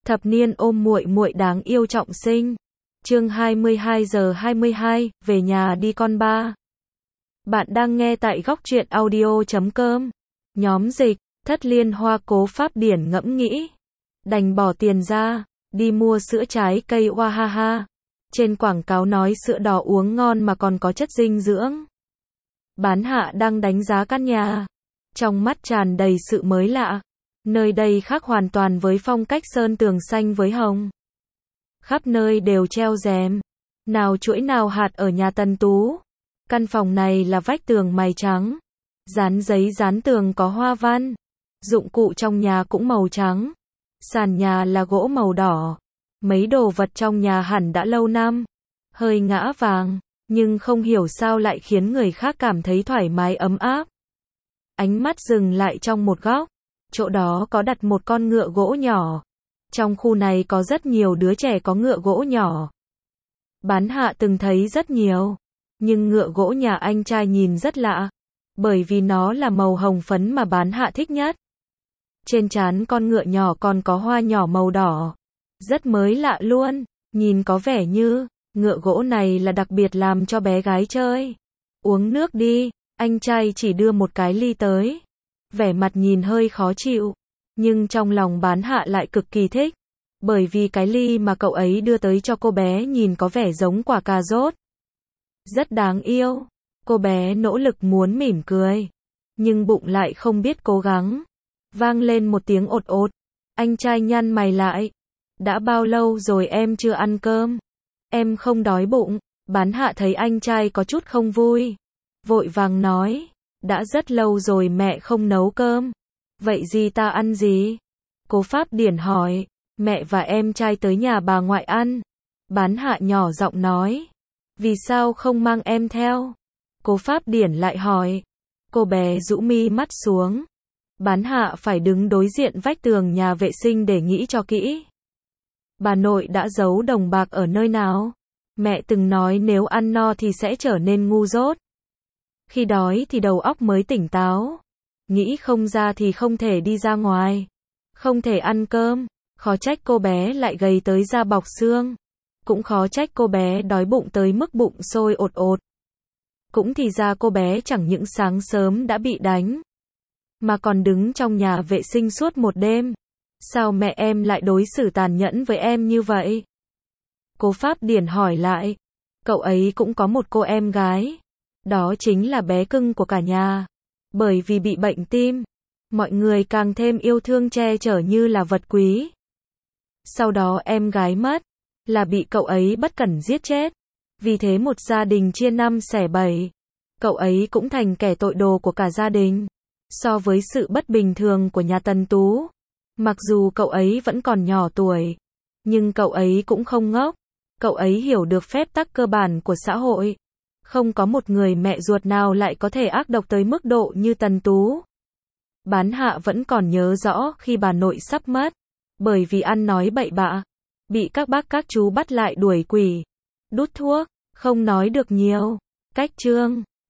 Thập niên ôm muội muội đáng yêu trọng sinh. Chương 22:22, về nhà đi con ba. Bạn đang nghe tại góc truyện audio.com. Nhóm dịch, Thất Liên Hoa Cố Pháp Điển ngẫm nghĩ. Đành bỏ tiền ra, đi mua sữa trái cây Wahaha. Trên quảng cáo nói sữa đỏ uống ngon mà còn có chất dinh dưỡng. Bán hạ đang đánh giá căn nhà. Trong mắt tràn đầy sự mới lạ. Nơi đây khác hoàn toàn với phong cách sơn tường xanh với hồng. Khắp nơi đều treo rèm. Nào chuỗi nào hạt ở nhà Tần Tú. Căn phòng này là vách tường mài trắng. Dán giấy dán tường có hoa văn. Dụng cụ trong nhà cũng màu trắng. Sàn nhà là gỗ màu đỏ. Mấy đồ vật trong nhà hẳn đã lâu năm. Hơi ngã vàng, nhưng không hiểu sao lại khiến người khác cảm thấy thoải mái ấm áp. Ánh mắt dừng lại trong một góc. Chỗ đó có đặt một con ngựa gỗ nhỏ. Trong khu này có rất nhiều đứa trẻ có ngựa gỗ nhỏ. Bán hạ từng thấy rất nhiều. Nhưng ngựa gỗ nhà anh trai nhìn rất lạ. Bởi vì nó là màu hồng phấn mà bán hạ thích nhất. Trên trán con ngựa nhỏ còn có hoa nhỏ màu đỏ. Rất mới lạ luôn. Nhìn có vẻ như ngựa gỗ này là đặc biệt làm cho bé gái chơi. Uống nước đi. Anh trai chỉ đưa một cái ly tới. Vẻ mặt nhìn hơi khó chịu. Nhưng trong lòng bán hạ lại cực kỳ thích. Bởi vì cái ly mà cậu ấy đưa tới cho cô bé nhìn có vẻ giống quả cà rốt. Rất đáng yêu. Cô bé nỗ lực muốn mỉm cười. Nhưng bụng lại không biết cố gắng. Vang lên một tiếng ột ột. Anh trai nhăn mày lại. Đã bao lâu rồi em chưa ăn cơm? Em không đói bụng. Bán hạ thấy anh trai có chút không vui. Vội vàng nói. Đã rất lâu rồi mẹ không nấu cơm. Vậy gì ta ăn gì? Cố Pháp Điển hỏi. Mẹ và em trai tới nhà bà ngoại ăn. Bán hạ nhỏ giọng nói. Vì sao không mang em theo? Cố Pháp Điển lại hỏi. Cô bé rũ mi mắt xuống. Bán hạ phải đứng đối diện vách tường nhà vệ sinh để nghĩ cho kỹ. Bà nội đã giấu đồng bạc ở nơi nào? Mẹ từng nói nếu ăn no thì sẽ trở nên ngu dốt. Khi đói thì đầu óc mới tỉnh táo. Nghĩ không ra thì không thể đi ra ngoài. Không thể ăn cơm. Khó trách cô bé lại gầy tới da bọc xương. Cũng khó trách cô bé đói bụng tới mức bụng sôi ột ột. Cũng thì ra cô bé chẳng những sáng sớm đã bị đánh. Mà còn đứng trong nhà vệ sinh suốt một đêm. Sao mẹ em lại đối xử tàn nhẫn với em như vậy? Cố Pháp Điển hỏi lại. Cậu ấy cũng có một cô em gái. Đó chính là bé cưng của cả nhà. Bởi vì bị bệnh tim, mọi người càng thêm yêu thương che chở như là vật quý. Sau đó em gái mất, là bị cậu ấy bất cẩn giết chết. Vì thế một gia đình chia năm xẻ bảy. Cậu ấy cũng thành kẻ tội đồ của cả gia đình. So với sự bất bình thường của nhà Tần Tú, mặc dù cậu ấy vẫn còn nhỏ tuổi, nhưng cậu ấy cũng không ngốc. Cậu ấy hiểu được phép tắc cơ bản của xã hội. Không có một người mẹ ruột nào lại có thể ác độc tới mức độ như Tần Tú. Bán hạ vẫn còn nhớ rõ khi bà nội sắp mất. Bởi vì ăn nói bậy bạ. Bị các bác các chú bắt lại đuổi quỷ. Đút thuốc. Không nói được nhiều. Cách chương.